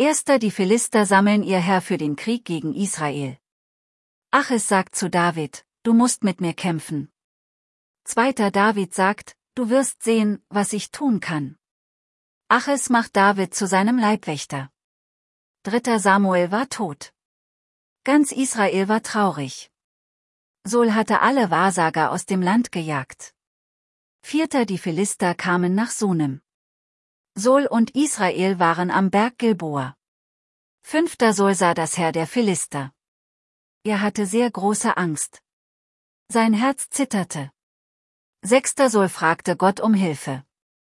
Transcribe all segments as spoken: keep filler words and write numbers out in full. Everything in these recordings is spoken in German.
Erster Die Philister sammeln ihr Heer für den Krieg gegen Israel. Achis sagt zu David, du musst mit mir kämpfen. Zweiter David sagt, du wirst sehen, was ich tun kann. Achis macht David zu seinem Leibwächter. Dritter Samuel war tot. Ganz Israel war traurig. Saul hatte alle Wahrsager aus dem Land gejagt. Vierter Die Philister kamen nach Sunem. Saul und Israel waren am Berg Gilboa. Fünfter Saul sah das Heer der Philister. Er hatte sehr große Angst. Sein Herz zitterte. Sechster Saul fragte Gott um Hilfe.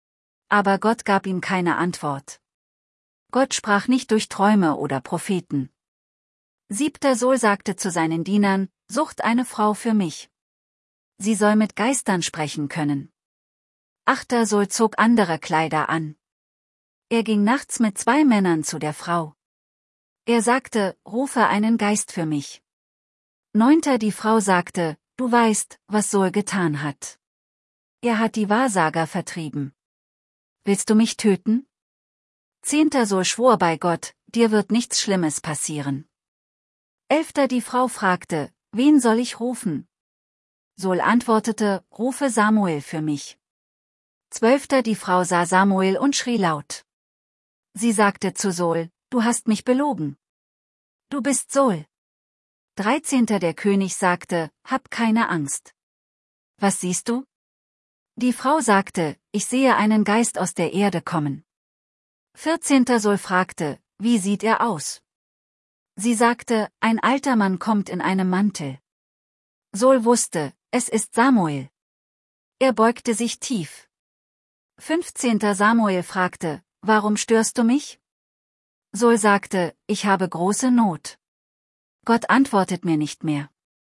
Aber Gott gab ihm keine Antwort. Gott sprach nicht durch Träume oder Propheten. Siebter Saul sagte zu seinen Dienern, sucht eine Frau für mich. Sie soll mit Geistern sprechen können. Achter Saul zog andere Kleider an. Er ging nachts mit zwei Männern zu der Frau. Er sagte, rufe einen Geist für mich. Neunter Die Frau sagte, du weißt, was Saul getan hat. Er hat die Wahrsager vertrieben. Willst du mich töten? Zehnter Saul schwor bei Gott, dir wird nichts Schlimmes passieren. Elfter Die Frau fragte, wen soll ich rufen? Saul antwortete, rufe Samuel für mich. Zwölfter Die Frau sah Samuel und schrie laut. Sie sagte zu Saul, du hast mich belogen. Du bist Saul. Dreizehnter Der König sagte, hab keine Angst. Was siehst du? Die Frau sagte, ich sehe einen Geist aus der Erde kommen. Vierzehnter Saul fragte, wie sieht er aus? Sie sagte, ein alter Mann kommt in einem Mantel. Saul wusste, es ist Samuel. Er beugte sich tief. Fünfzehnter Samuel fragte, warum störst du mich? Saul sagte, ich habe große Not. Gott antwortet mir nicht mehr.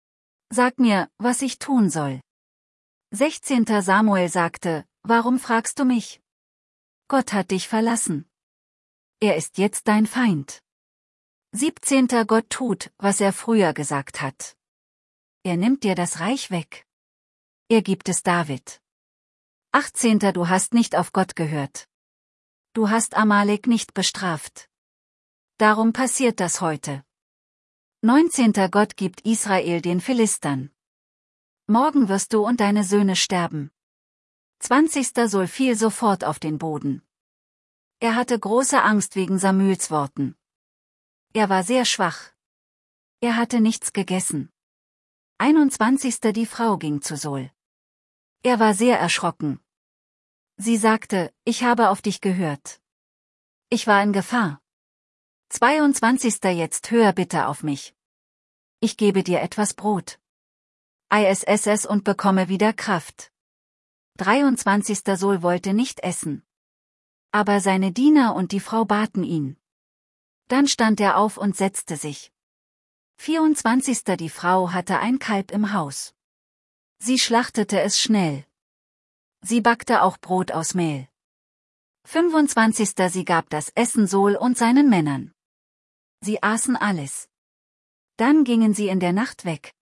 Sag mir, was ich tun soll. Sechzehnter Samuel sagte, warum fragst du mich? Gott hat dich verlassen. Er ist jetzt dein Feind. Siebzehnter Gott tut, was er früher gesagt hat. Er nimmt dir das Reich weg. Er gibt es David. Achtzehnter Du hast nicht auf Gott gehört. Du hast Amalek nicht bestraft. Darum passiert das heute. Neunzehnter Gott gibt Israel den Philistern. Morgen wirst du und deine Söhne sterben. Zwanzigster Saul fiel sofort auf den Boden. Er hatte große Angst wegen Samuels Worten. Er war sehr schwach. Er hatte nichts gegessen. Einundzwanzigster Die Frau ging zu Saul. Er war sehr erschrocken. Sie sagte, ich habe auf dich gehört. Ich war in Gefahr. Zweiundzwanzigster Jetzt hör bitte auf mich. Ich gebe dir etwas Brot. Iss es und bekomme wieder Kraft. Dreiundzwanzigster Saul wollte nicht essen. Aber seine Diener und die Frau baten ihn. Dann stand er auf und setzte sich. vierundzwanzigster Die Frau hatte ein Kalb im Haus. Sie schlachtete es schnell. Sie backte auch Brot aus Mehl. fünfundzwanzigster Sie gab das Essen Saul und seinen Männern. Sie aßen alles. Dann gingen sie in der Nacht weg.